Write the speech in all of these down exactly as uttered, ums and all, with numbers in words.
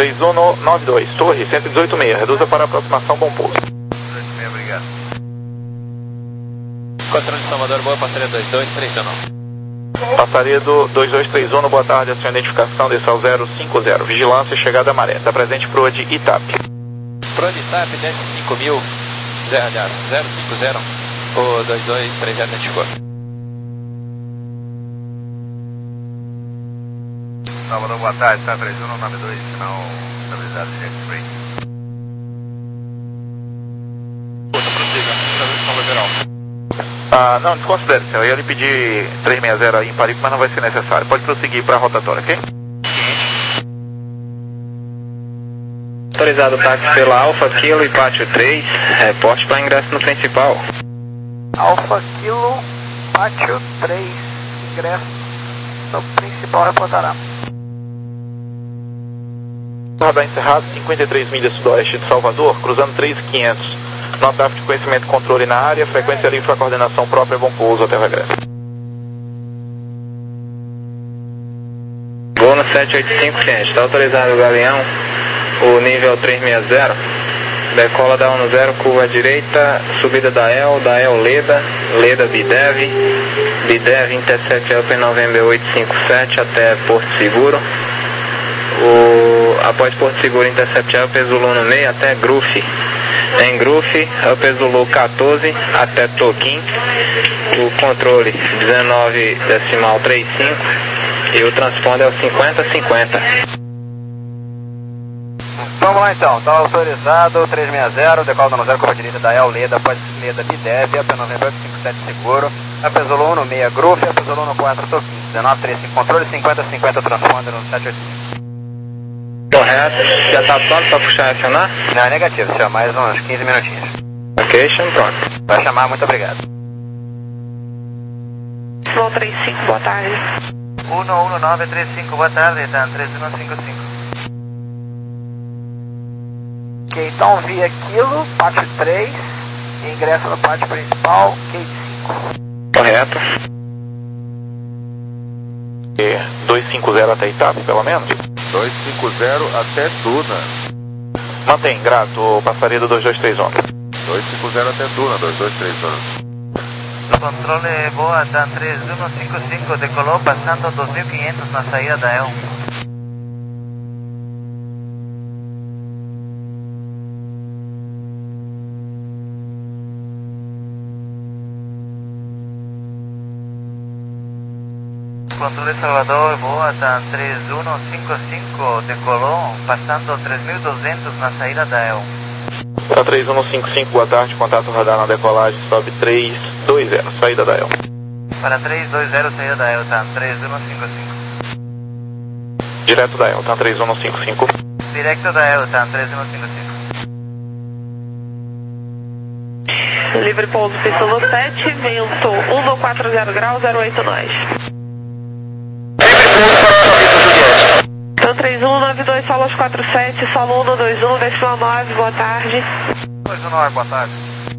três um nove dois, torre cento e dezoito meia, reduza para aproximação, bom pouso. dezoito meia, obrigado. Controle de Salvador, boa, passaria dois dois três um. Passaria do dois dois três um, boa tarde, a sua identificação, desçal zero cinco zero, vigilância, chegada à maré, está presente pro de Itap. Pro de Itap, desce cinco mil, zero, aliás, zero cinco zero, o dois dois três zero identificou. Salvador, boa tarde, está três um nove dois, sinal estabilizado, jet free. Outra, prossiga, estabilização lateral. Ah, não, desconsidere, senhor. Eu ia lhe pedir trezentos e sessenta aí em Parico, mas não vai ser necessário. Pode prosseguir para a rotatória, ok? Autorizado o táxi pela Alfa Kilo e Pátio três, reporte para ingresso no principal. Alfa Kilo, Pátio três, ingresso no principal, reportará. Radar encerrado, cinquenta e três milhas sudoeste de Salvador, cruzando três mil e quinhentos. Nota de conhecimento e controle na área, frequência livre para coordenação própria, bom pouso até o regresso. Voo no sete oito cinco, ciente, está autorizado o Galeão, o nível trezentos e sessenta, decola da um zero, curva à direita, subida da E L, da E L Leda, Leda Bidev, Bidev Intercept Open November oito cinco sete até Porto Seguro, o, após Porto Seguro Intercept Open Zulu no meio até Grufe. Em Grufe, Upper Zulu quatorze até Toquim, o controle dezenove decimal trinta e cinco e o transponder é o cinquenta cinquenta. Vamos lá então, está autorizado três seis zero, decola da um zero, curva direita da E L Leda, após Leda Bidev, Upper November oito cinco sete seguro, Upper Zulu no meio Grufe, Upper Zulu no quatro Toquim, dezenove trinta e cinco controle, cinquenta cinquenta transponder no sete oito cinco. Correto, já está pronto para puxar e acionar? Não, é negativo, senhor, mais uns quinze minutinhos. Ok, chama pronto. Vai chamar, muito obrigado. Voo trinta e cinco, boa tarde. um um nove três cinco, boa tarde, está três um cinco cinco. Ok, então via Kilo, Pátio três, ingresso no pátio principal, Gate cinco. Correto. E dois cinco zero até Itap, pelo menos? dois cinco zero até Duna. Mantém, grato, passaria do dois dois três um. dois cinco zero até Duna, dois dois três um. Controle boa, está três um cinco cinco, decolou passando dois mil e quinhentos na saída da E L. Controle Salvador, boa, está três um cinco cinco, decolou, passando três mil e duzentos na saída da E L. Tá três um cinco cinco, boa tarde, contato radar na decolagem, sobe três dois zero, saída da E L. Para três dois zero, saída da E L, tá três um cinco cinco. Direto da E L, tá três um cinco cinco. Direto da E L, tá três um cinco cinco. Livre pouso, pista no sete, vento um quatro zero graus, zero oito nós. Então três um nove dois, solos quatro sete, solo um dois um, decimal nove, boa tarde. dois um nove, boa tarde.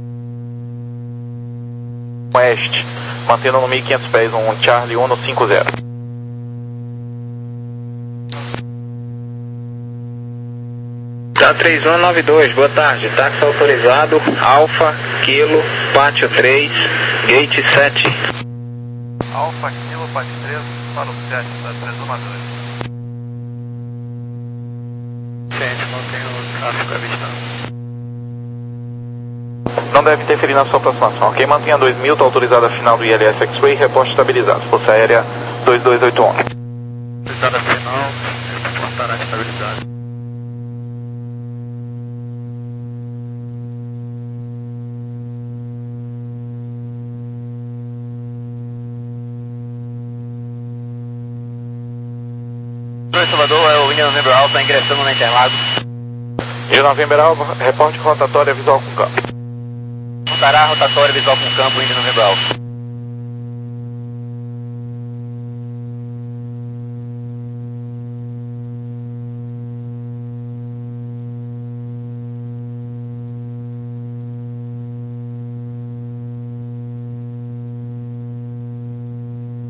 Oeste, mantendo no mil e quinhentos pés, um Charlie um cinco zero. Tá três um nove dois, boa tarde, táxi autorizado, Alfa, Kilo, Pátio três, Gate sete. Alfa, Kilo, Pátio três, para o sete, tá três um nove dois. Gente, mantém o tráfego avistado. Não deve interferir na sua aproximação, ok? Mantenha dois mil, tá autorizada a final do I L S X-Ray, reporte estabilizado, Força Aérea dois dois oito um. Autorizada a final, reportará estabilizado. Salvador, é o Indian November Alpha, ingressando na Interlagos. Indian November Alpha, reporte rotatória visual com campo. Montará a rotatória visual com campo, Indian November Alpha.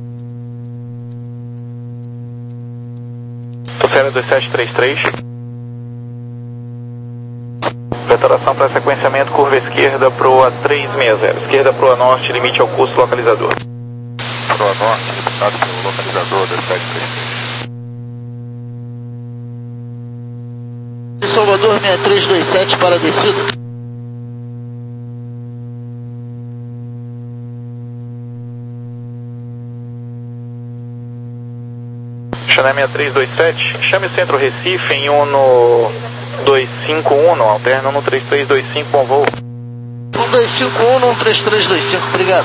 Força Aérea dois sete três três. Preparação para sequenciamento, curva esquerda, proa trezentos e sessenta. Esquerda, proa norte, limite ao curso localizador. Proa norte, limitado pelo localizador dois sete três três. Salvador seis três dois sete para a descida. Chanel seis três dois sete, chame o centro Recife em Uno dois cinco um, alterna no três três dois cinco, bom voo. um dois cinco um, um três três dois cinco, obrigado.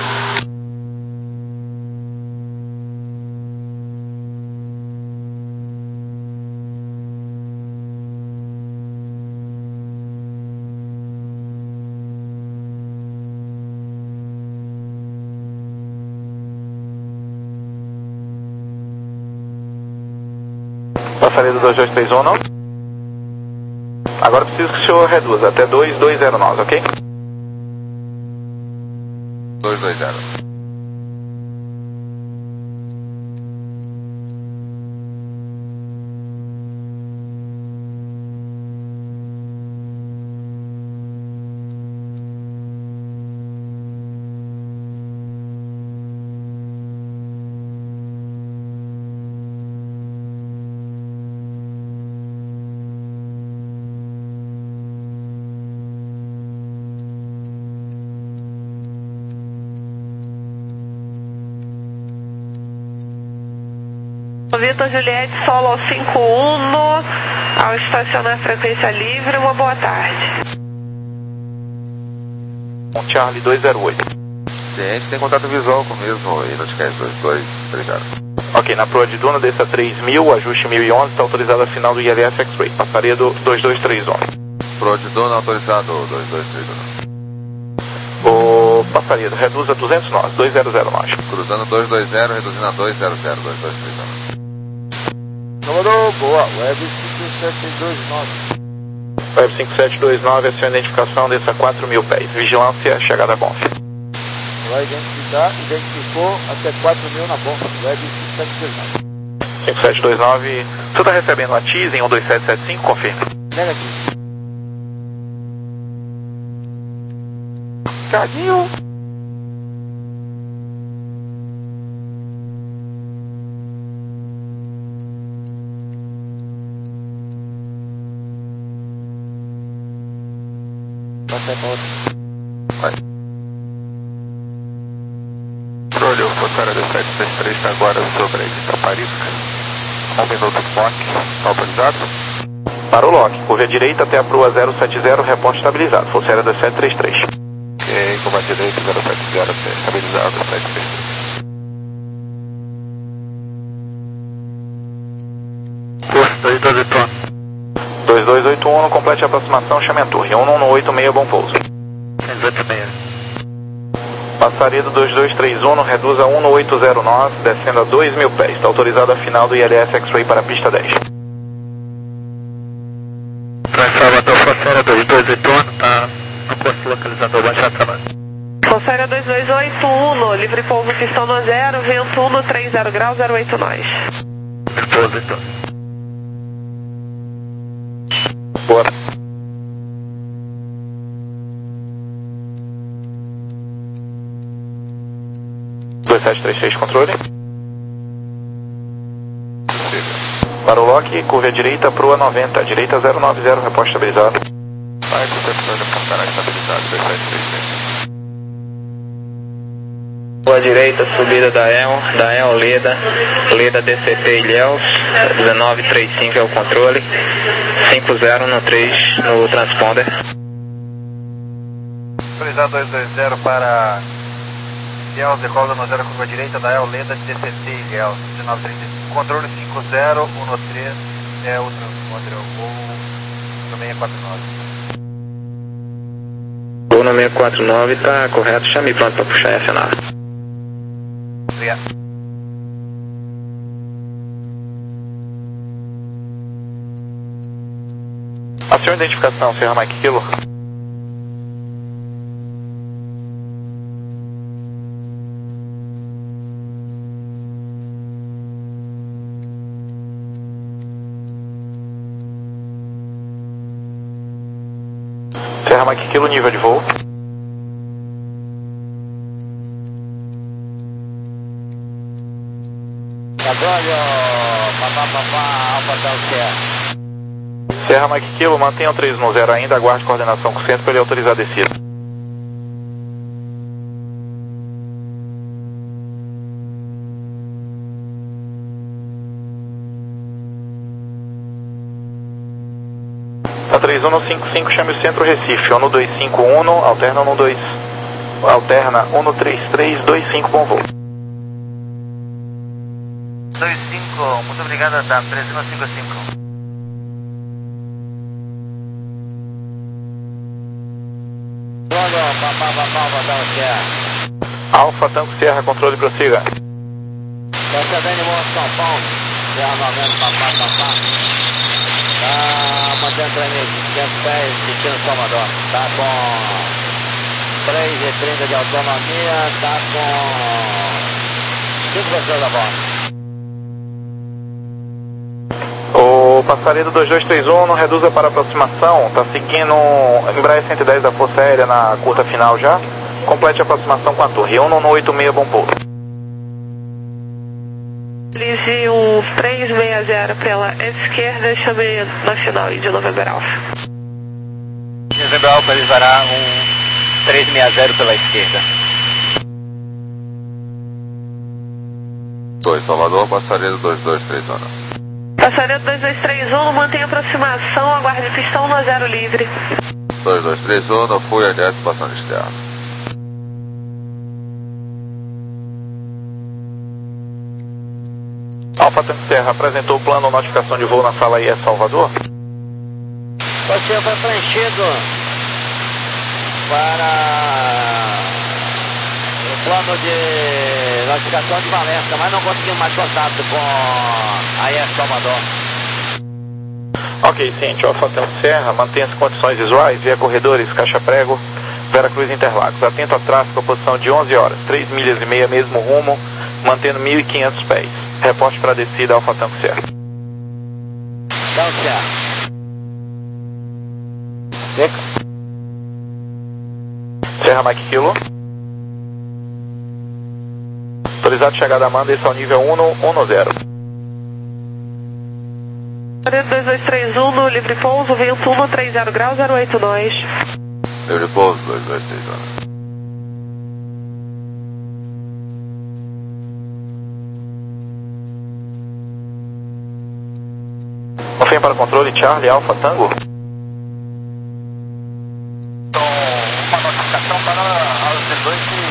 Passaria do dois dois três um, não? Agora preciso que o senhor reduza até dois dois zero nove, ok? dois dois zero. Vitor Juliette, solo ao cinco um, ao estacionar frequência livre, uma boa tarde. Um Charlie dois zero oito. Cliente tem contato visual com o mesmo e notificações dois dois, obrigado. Ok, na proa de Duna, desça três mil, ajuste mil e onze, está autorizado a final do I L S X-Ray. Passaria do dois dois três um. Proa de Duna autorizado dois dois três um. O passaria, reduza duzentos nós, dois zero zero nós. Cruzando dois dois zero, reduzindo a dois zero zero, dois dois três um. Salvador, boa, Web cinco sete dois nove. Web cinco sete dois nove, a sua identificação, desça quatro mil pés. Vigilância, chegada a Bonf. Vai identificar, identificou até quatro mil na bomba, Web cinco sete dois nove. cinco sete dois nove, você está recebendo a T I S em um dois sete sete cinco, confirma. Negativo. Cadinho. Vai. Trolho, Focara dois sete três três está agora sobre a Itaparisca. Um minuto de lock, autorizado? Para o lock, curva à direita até a proa zero sete zero, reporte estabilizado, Focara dois sete três três. Ok, curva à direita zero sete zero, estabilizado, dois sete três três. Curso dois dois oito um. dois dois oito um, complete a aproximação, chame a torre. um um oito seis, bom pouso. seis oito seis. Passaria do dois dois três um, reduza um oito zero nove, descendo a dois mil pés. Está autorizado a final do I L S X-Ray para a pista dez. Para Salvador, Fossera dois dois oito um, está no curso localizador, baixa trabalho. Fossera dois dois oito um, livre pouso pistão no zero, vento um três zero graus, zero oito nós. Livre pouso então. Boa. dois sete três seis, controle. Para o lock, curva à direita, proa noventa, direita zero nove zero, reposto estabilizado. Vai, concepção de Focara estabilizado, dois sete três três. Proa direita, subida da E L, da E L Leda, Leda D C T Ilhéus, dezenove trinta e cinco é o controle, cinco zero no três no transponder. Autorizado dois dois zero para Ilhéus, decola no zero, curva direita da E L Leda D C T Ilhéus, dezenove trinta e cinco, controle cinco zero, um três, é o transponder, o voo no seis quatro nove. Voo no seis quatro nove, tá correto, chame pronto para puxar essa nave. Obrigado. Acione a identificação, Sierra Mike Kilo. Serra Mike Kilo, nível de voo. Petróleo, papá, papá, Alfa Tango Sierra. Serra Mike Kilo, mantenha o três um zero ainda, aguarde coordenação com o centro para ele autorizar a descida. Tá três um cinco cinco, chame o centro Recife, um dois cinco um, alterna um dois, alterna um três três dois cinco, bom voo. dois cinco, muito obrigado, tá três um cinco cinco. Petróleo, papá, papá, Alfa Tango Sierra. Alfa Tango Sierra, controle, prossiga. Procedendo em São Paulo, Serra noventa, papá, papá. Tá mantendo três mil e quinhentos pés, destino Salvador. Tá com três e trinta de autonomia, tá com cinco pessoas a bordo. O passaredo dois dois três um, não reduza para aproximação, tá seguindo Embraer cento e dez da Força Aérea na curta final já. Complete a aproximação com a torre, um um oito seis, bom pouso. Utilize o três seis zero pela esquerda, chame na final de November Alpha. November Alpha, ele vará um três seis zero pela esquerda. dois, Salvador, passaredo dois dois três um. Passaredo dois dois três um, mantém aproximação, aguarde pistão no zero livre. dois dois três um, não fui, aliás, passando externo. Alfa Tango Serra, apresentou o plano notificação de voo na sala I E S Salvador? Você foi preenchido para o plano de notificação de Valença, mas não conseguimos mais contato com a I E S Salvador. Ok, ciente, Alfa Tango Serra, mantenha-se em condições visuais, via corredores, caixa prego, Vera Cruz Interlagos. Atento a tráfego, a posição de onze horas, três milhas e meia, mesmo rumo, mantendo mil e quinhentos pés. Reporte para a descida, Alfa Tango Serra. Tango Serra. Seca. Serra Mike Kilo. Autorizado chegada a Amanda, esse é o nível um zero. Passaredo dois dois três um, no livre pouso, vento um três zero graus, zero oito nós. Livre pouso, dois dois três um. Confirme para controle, Charlie, Alfa Tango. Então, uma notificação para os D dois e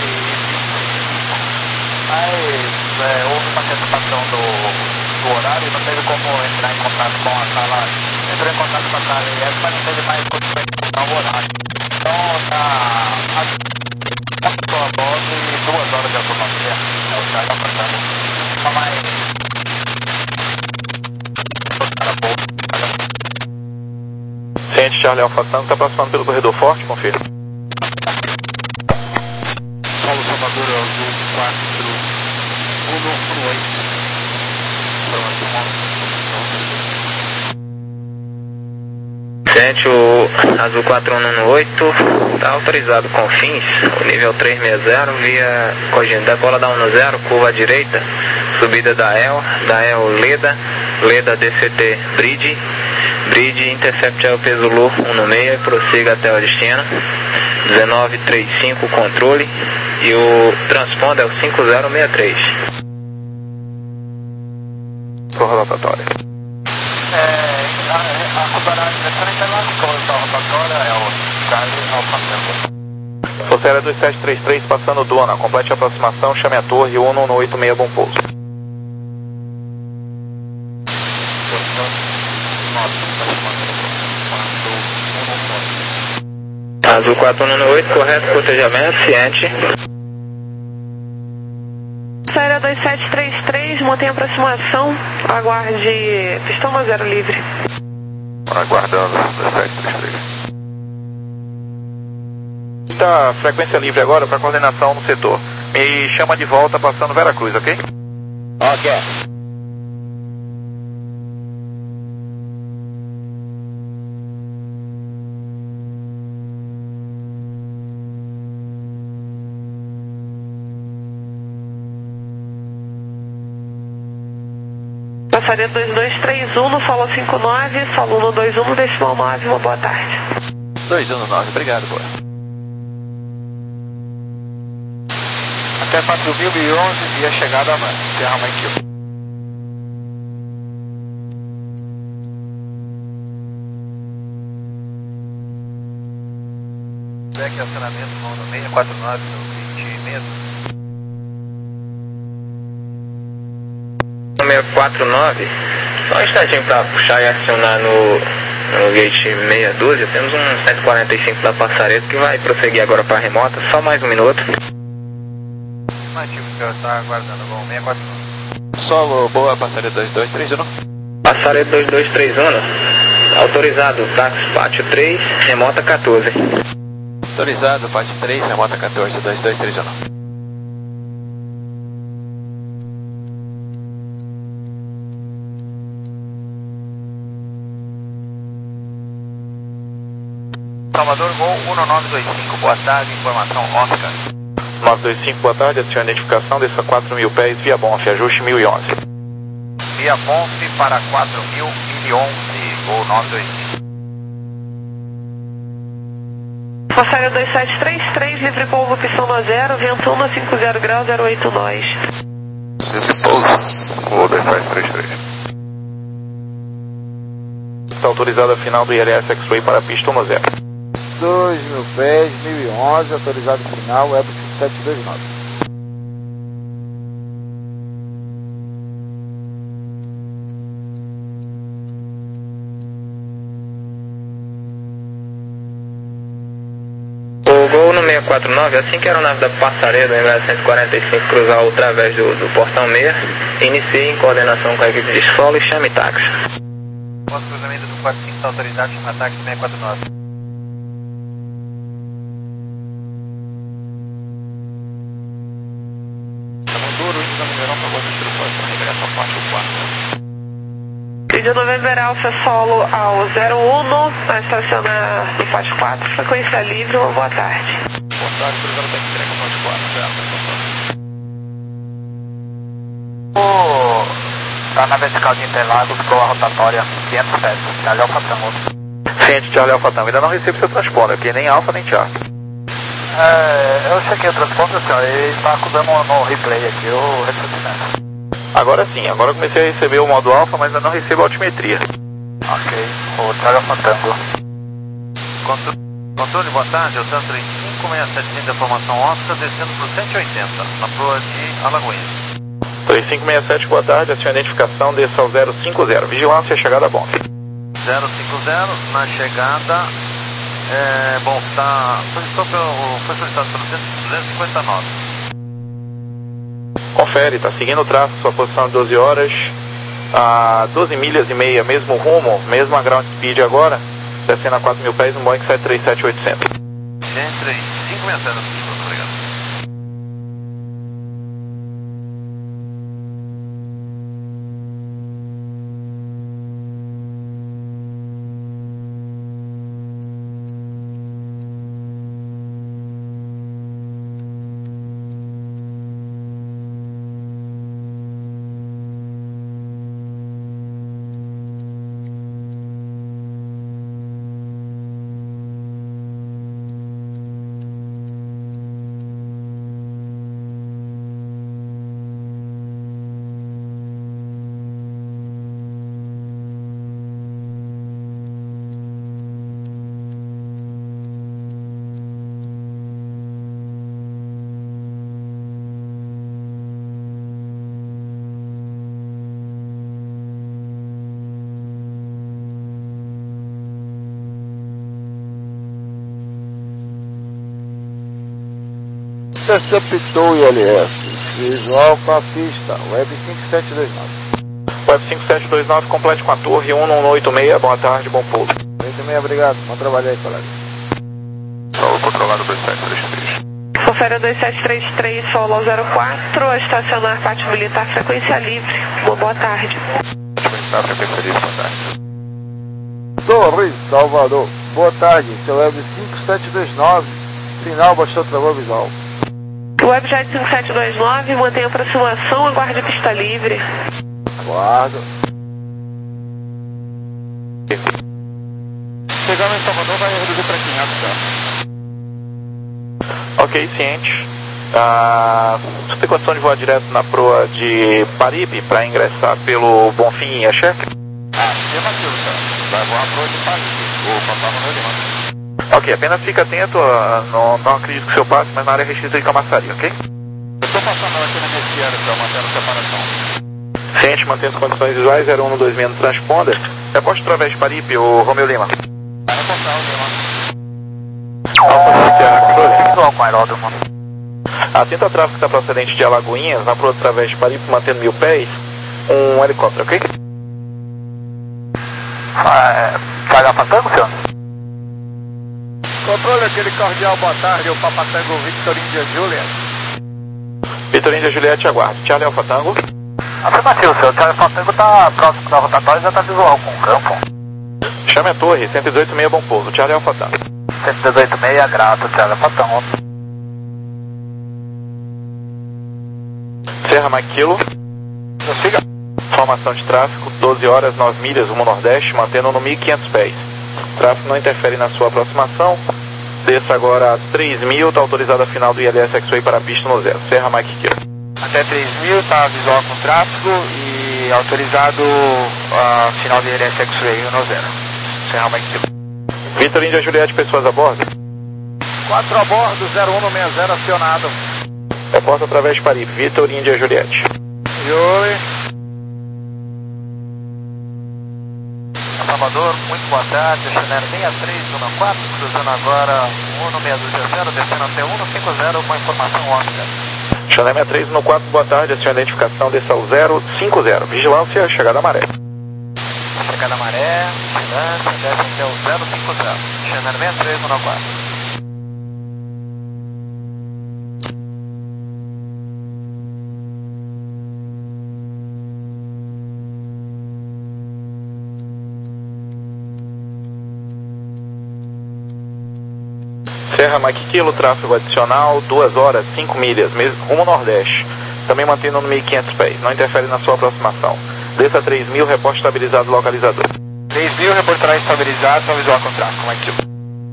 mas é, houve uma antecipação do, do horário e não teve como entrar em contato com a sala. Entrou em contato com a sala I E S, mas não teve mais condições de mudar o horário. Então, está uma pessoa a bordo e duas horas de autonomia. É o Thiago Alfantano. Só mais. Ciente, Charlie Alfa Tango, está aproximando pelo corredor forte, confira. Paulo Salvador, azul quatro um oito. Ciente, o azul quatro um oito está autorizado com fins, o nível três seis zero, via corrigente da bola da um zero, curva à direita, subida da E L, da E L Leda, Leda D C T Bridge, Bridge intercept é o peso Lu um seis e prossiga até o destino, dezenove trinta e cinco controle e o transponder é o cinco zero seis três. Corra rotatória. É, a, a rotatória diferente é lá com a rotatória é o Charlie Alfa Tango. Força Aérea dois sete três três, passando Dona, complete a aproximação, chame a torre, um um oito seis, bom pouso. Azul quatro um oito, correto, protejamento, ciente. Saída dois sete três três, mantenha aproximação, aguarde pistão no zero livre. Aguardando, dois sete três três. Está frequência livre agora para coordenação no setor. Me chama de volta passando Vera Cruz, ok? Ok. Passaredo dois dois três um, no solo cinco nove, solo um dois um, decimal nove, uma boa tarde. dois um nove, obrigado, boa. Até quatro mil e onze, via chegada amanhã. Terra Mike um. Back acionamento no seis quatro nove no vinte mesmo. seis quatro nove, só um instantinho para puxar e acionar no, no gate seis doze. Temos um cento e quarenta e cinco da Passaredo que vai prosseguir agora para a remota, só mais um minuto. Ativo, o senhor está aguardando, bom, seis quatro nove. Solo, boa, Passaredo dois dois três um. Passaredo dois dois três um, autorizado, táxi pátio três, remota quatorze. Autorizado, pátio três, remota quatorze, dois dois três um. Salvador, Gol um nove dois cinco, boa tarde, informação Oscar. nove dois cinco, boa tarde, adicione a identificação, desça quatro mil pés, via Bonf, ajuste mil e onze. Via Bonf para quatro mil e onze, Gol nove dois cinco. Passaredo dois sete três três, livre pouso, pistão no zero, vento um na cinquenta graus, zero oito nós. Livre pouso, voo dois sete três três. Está autorizada a final do I L S X-Ray para a pista um zero. dois mil pés, mil e onze, autorizado final, Web cinco sete dois nove. O Gol no seis quatro nove, assim que a aeronave da Passaredo, em cento e quarenta e cinco, cruzar o través do, do portão seis, inicie em coordenação com a equipe de solo e chame táxi. Nosso cruzamento do quatro cinco está autorizado, chama táxi seis quatro nove. Vídeo November Alfa Solo ao zero um, vai estacionar no Pátio quatro, frequência livre, uma boa tarde. Boa tarde, cruzando da entrega Pátio quatro, Está na vertical de Interlagos, ficou a rotatória quinhentos e sete, Charlie Alfa Tango. Ciente, Charlie Alfa Tango, ainda não recebo seu transponder, aqui nem Alfa nem Charlie. É, eu chequei o transponder, senhor, ele está acusando no replay aqui, eu recebi nessa. Agora sim, agora eu comecei a receber o modo Alfa, mas ainda não recebo a altimetria. Ok, o Charlie Alfa Tango. Contro controle, boa tarde, eu estou três cinco seis sete cinco da formação Oscar, descendo para o cento e oitenta, na proa de Alagoinhas. três cinco seis sete, boa tarde, acione a identificação, desça ao zero cinco zero, vigilância, chegada a Bonf. zero cinco zero, na chegada, é, bom, tá, solicitou pelo, foi solicitado pelo duzentos e cinquenta e nove. Confere, está seguindo o traço, sua posição de doze horas, a doze milhas e meia, mesmo rumo, mesma ground speed agora, descendo a quatro mil pés, no Boeing sete três sete oitocentos. três cinco seis sete, obrigado. Interceptou o I L S, visual com a pista, Web cinco sete dois nove. Web cinco sete dois nove, complete com a torre, um um oito seis, boa tarde, bom pouso. oito seis, obrigado, bom trabalho aí, colega. Solo controlado dois sete três três. Confere dois sete três três, solo ao zero quatro, a estacionar pátio militar, frequência livre, uma boa tarde. Militar, frequência livre, boa tarde. Torre, Salvador, boa tarde, seu Web cinco sete dois nove, final, baixou, travou visual. Webjet cinco sete dois nove, mantém a aproximação, aguarde pista livre. Aguardo. Chegando em Salvador, vai reduzir para quinhentos, tá? Ok, ciente. Ah, você tem condição de voar direto na proa de Paripe para ingressar pelo Bonfim e Axé? Afirmativo, cara. Vai voar a proa de Paripe, o Papai Romeu Lima. Ok, apenas fica atento, uh, não, não acredito que o seu passe, mas na área restrita de Camaçari, ok? Eu estou passando aqui na Messiera, então, mantendo a separação. Ciente, mantendo as condições visuais, zero um no dois seis no transponder. Reposte através de Paripe, o Romeu Lima. Vai reportar o Lima. Visual com aeródromo. Atento ao tráfego que está procedente de Alagoinhas, na proa através de Paripe, mantendo mil pés, um helicóptero, ok? Falha Patango, senhor? Controle aquele cordial, boa tarde, o Papatango Victor India Juliet. Victor India Juliet, aguarde. Charlie Alpha Tango. Afirmativo, senhor. O Charlie Alpha Tango está próximo da rotatória e já está visual com o campo. Chame a torre, cento e dezoito seis, bom pouso. Charlie Alpha Tango. cento e dezoito seis, grato, Charlie Alpha Tango. Serra Maquilo. Siga. Formação de tráfego, doze horas, nove milhas, rumo nordeste, mantendo no mil e quinhentos pés. Tráfego não interfere na sua aproximação. Desça agora a três mil, está autorizado a final do I L S X-Way para a pista no zero. Serra Mike Kilo. Até três mil, está visual com tráfego e autorizado a final do I L S X-Way no zero. Serra Mike Kilo. Victor India Juliette, pessoas a bordo. quatro a bordo, zero um no sessenta acionado. Reporta através de Paripe, Victor India Juliette. Oi. Salvador, muito boa tarde, Chanel seis três um quatro, cruzando agora um no seis dois zero, descendo até um no cinco zero, com informação Oscar. Chanel sessenta e três um quatro, boa tarde, a sua identificação desça ao zero cinco zero, vigilância, chegada à maré. Chegada à maré, vigilância, desce até o zero cinco zero, Chanel seis três um quatro. Serra Mike Kilo, tráfego adicional, duas horas, cinco milhas, mesmo, rumo nordeste. Também mantendo no mil e quinhentos pés, não interfere na sua aproximação. Desça três mil, reporte estabilizado localizador. três mil, reportará estabilizado, só visual com tráfego, Mike Kilo.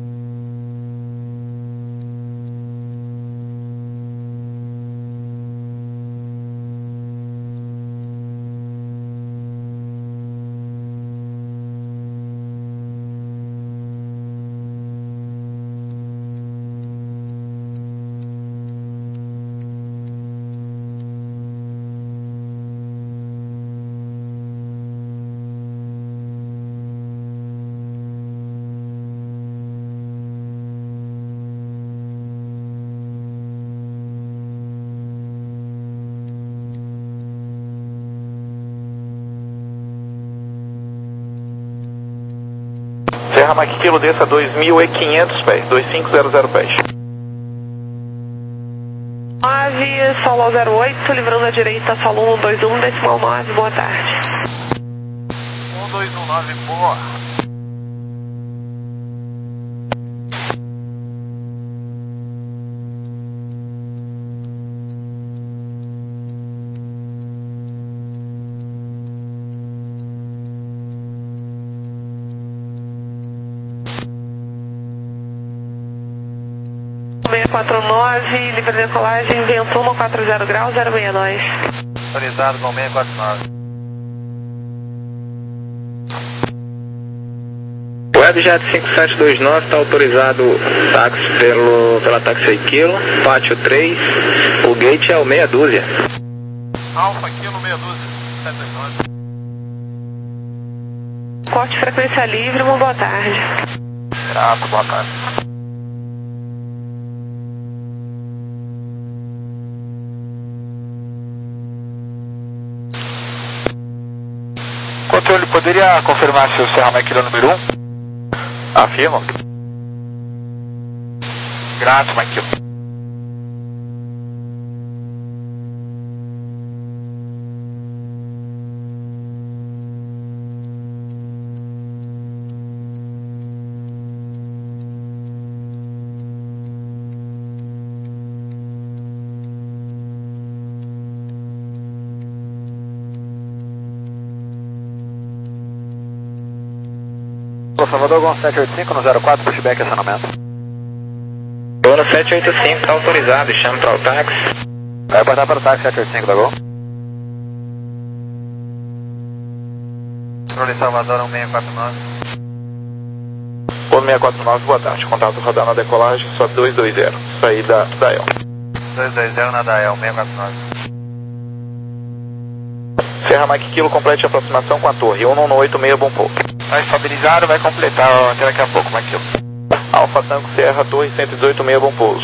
Serra Mike Kilo, desça dois mil e quinhentos pés, dois cinco zero zero pés. nove, solo zero oito, livrando a direita, solo um dois um, decimal nove, boa tarde. um dois um nove, boa. seis quatro nove, livre de decolagem, vento um quatro zero graus, zero seis dois. Autorizado com seis quatro nove. Webjet cinco sete dois nove está autorizado táxi pelo, pela Taxi Kilo, pátio três, o gate é o meia dúzia. Alfa Kilo meia dúzia, sete dois nove. Corte frequência livre, uma boa tarde. Grato, boa tarde. Controle, poderia confirmar se o Serra Maquilo número um? Afirmo. Grato, Maquilo. Salvador, Gol sete oito cinco no zero quatro, pushback e acionamento. Gol no sete oito cinco, tá autorizado, chama para o táxi. Vai apertar para o táxi sete oito cinco da Gol. Controle Salvador, um seis quatro nove. Polo seis quatro nove, boa tarde. Contato radar na decolagem, sobe dois dois zero. Saída da El. dois dois zero na Dael, seis quatro nove. Serra Mike Kilo, complete a aproximação com a torre. um nove oito seis, bom pouso. Vai estabilizado, vai completar até daqui a pouco, Mike Kilo. Alfa Tango Serra, torre cento e dezoito seis, bom pouso.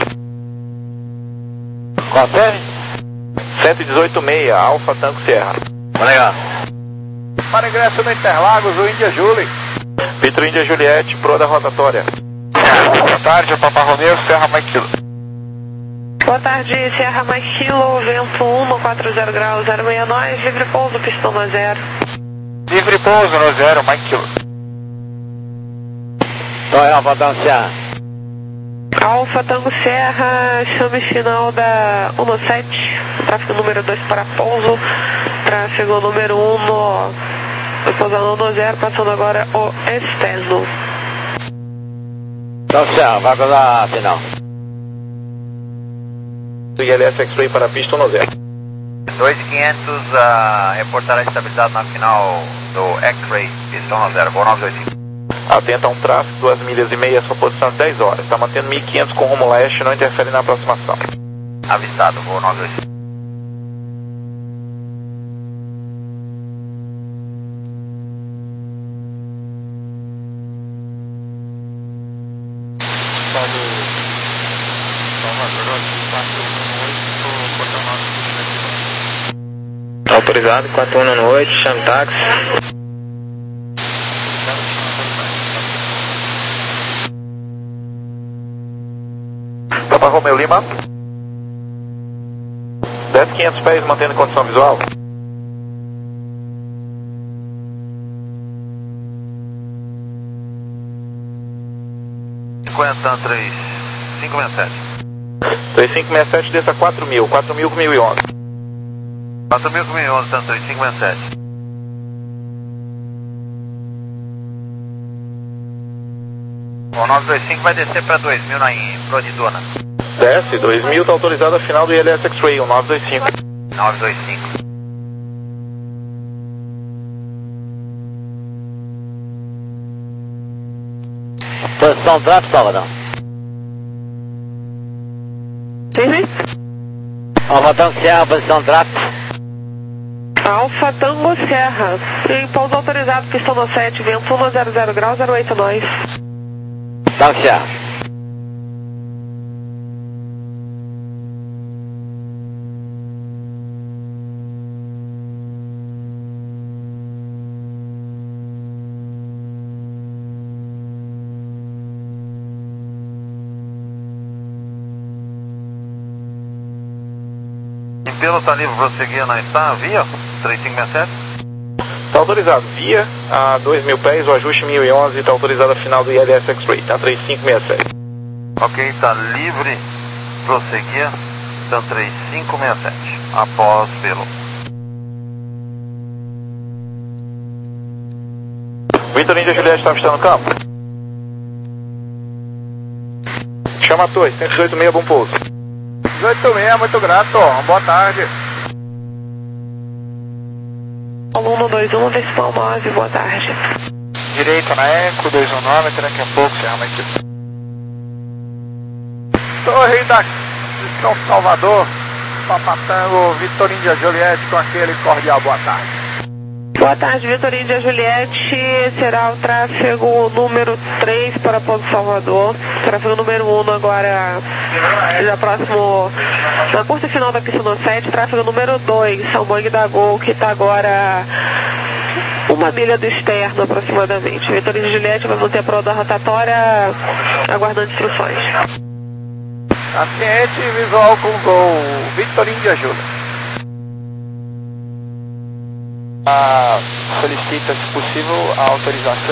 Qual série? cento e dezoito seis, Alfa Tango Serra. Legal. Para ingresso no Interlagos, o Índia Julie. Vitor Índia Juliette, pro da rotatória. Boa tarde, o Papa Romeu, Serra Mike Kilo. Boa tarde, Serra Mike Kilo, vento um no quatro zero graus, zero seis nove, livre pouso, pistão no zero. Livre pouso no zero, Mike Kilo. Então é Alfa Tango Serra. Alfa Tango Serra, chame final da um no sete, tráfego número dois para pouso, tráfego número um no, pousando no zero, passando agora o externo. Então Serra, vai cruzar a final. I L S X-Ray para a pista no zero. dois mil e quinhentos, uh, reportará estabilizado na final do X-Ray, pistão no zero, Gol nove oito cinco. Atenta a um tráfego, duas milhas e meia, sua posição de dez horas. Está mantendo mil e quinhentos com rumo leste, não interfere na aproximação. Avistado, Gol nove oito cinco. Autorizado, quatro um no oito, chama o táxi. Papa Romeu Lima. dez mil e quinhentos pés, mantendo condição visual. cinquenta, três cinco seis sete. três cinco seis sete, desça quatro mil, quatro mil com mil e onze. quatro mil com mil e onze, tanto três cinco seis sete. O nove dois cinco vai descer para dois mil na Floridona. Desce, dois mil, está autorizado a final do I L S X-Ray, um nove dois cinco. nove dois cinco. Posição draft, Salvador. Sim, sim. Alfa Tango Serra, posição draft. Alfa Tango Serra, em pouso autorizado, pistão no sete, vento um no zero zero graus, zero oito nove. Tango Serra. Pelo tá livre prosseguir na está, via três cinco seis sete. Está autorizado, via a dois mil pés, o ajuste mil e onze, está autorizado a final do I L S X-Ray, está três cinco seis sete. Ok, está livre prosseguir, então três cinco seis sete, após pelo. Vitor Índia Juliette está avistando o campo. Chama a torre, cento e dezoito seis, bom pouso. dezoito seis, muito grato, boa tarde. Aluno dois um, decimal nove, boa tarde. Direita na Eco, dois um nove, até daqui a pouco, Serra Mike Kilo. Torre da São Salvador, Papatango, Vitor Índia Juliette com aquele cordial boa tarde. Boa tarde, Vitor Índia Juliette, será o tráfego número três para Pouso Salvador, tráfego número um agora, já próximo, na curta final da pista no sete, tráfego número dois, São Bang da Gol, que está agora uma milha do externo aproximadamente. Vitor Índia Juliette vai manter a prova da rotatória, aguardando instruções. Aciente visual com gol, Vitor Índia Juliette. Ah, solicita, se possível, a autorização